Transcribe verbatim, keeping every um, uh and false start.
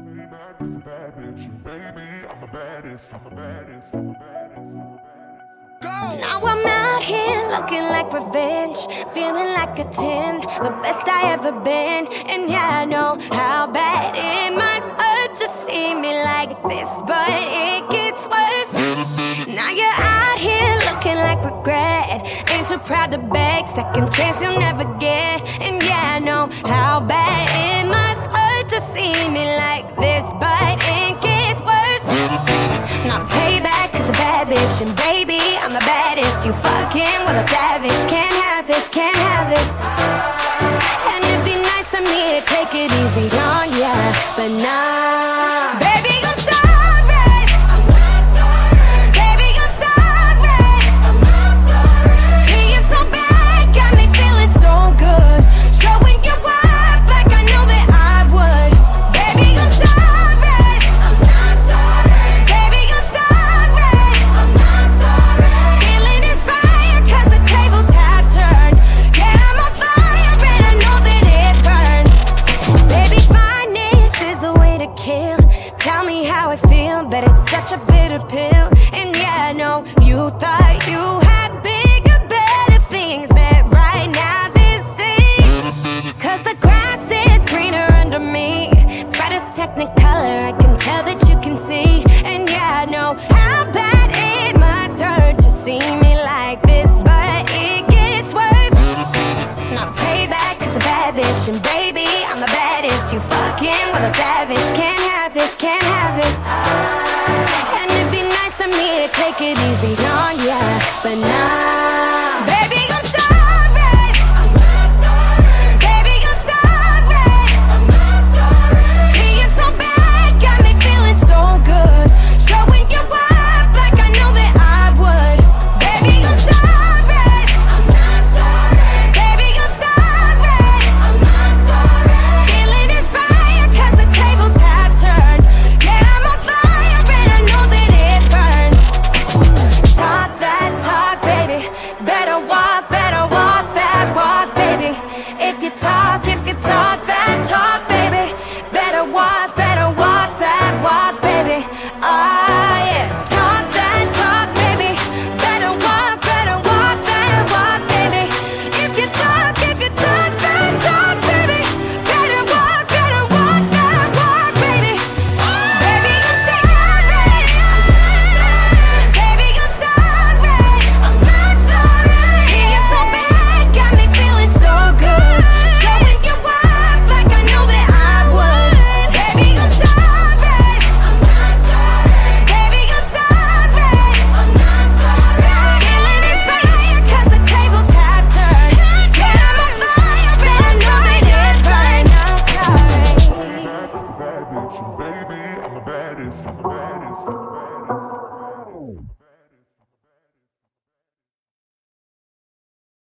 Maybach is a bad bitch, and baby, I'm the baddest, I'm the baddest, I'm the baddest, I'm the baddest. Now I'm out here looking like revenge, feeling like a ten, the best I ever been. And yeah, I know how bad it must hurt to see me like this, but it gets worse. Now you're out here looking like regret, ain't too proud to beg, second chance you'll never get. And yeah, I know how bad it must hurt to see me like this, but it gets worse. Now payback is a bad bitch, and baby, I'm the baddest. You fucking with a savage, can't have this, can't have this. And it'd be nice of me to take it easy on ya, but nah. Baby, I'm sorry, I'm not sorry. Baby, I'm sorry, I'm not sorry. Being so bad got me feeling so good, showing you up like I know that I would. Baby, I'm sorry, I'm not sorry. Baby, I'm sorry, I'm not sorry. Feeling inspired 'cause the tables have turned. Yeah, I'm on fire and I know that it burns. Baby, fineness is the way to kill. Tell me how I feel, but it's such a bitter pill. And yeah, I know you thought you had bigger, better things, but right now this is 'cause the grass is greener under me. Brightest technicolor, I can tell that you can see. And yeah, I know how bad it must hurt to see me like this, but it gets worse. Now payback is a bad bitch, and baby, I'm the baddest. You fucking with a savage, can't have this, can't have this. And it'd be nice of me to take it easy on ya, but nah. Baby, I'm sorry, I'm not sorry. Baby, I'm sorry, I'm not sorry. Being so bad got me feeling so good, showing you up like I know that I would. Baby, I'm sorry, I'm not sorry. Baby, I'm sorry, I'm not sorry. Feeling inspired 'cause the tables have turned. Yeah, I'm on fire and I know that it burns. Talk that talk, baby. Better walk, better walk that walk, baby. If you talk, if you talk that talk, baby. Better walk, better walk that walk, baby. Ah, yeah. Talk that talk, baby. Better walk, better walk that walk, baby. If you talk, if you talk that talk, baby. Better walk, better walk that walk, baby. Baby, I'm sorry, I'm not sorry. Baby, I'm sorry, I'm not sorry. Being so bad got me feeling so good, showing you up like I know that I would. Baby, I'm sorry, I'm not sorry. Baby, I'm sorry, I'm not sorry. Feeling inspired 'cause the tables have turned. Yeah, I'm on fire and I know that it burns. I'm sorry. Maybach is a bad bitch, and baby, I'm the baddest, I'm the baddest, I'm the baddest.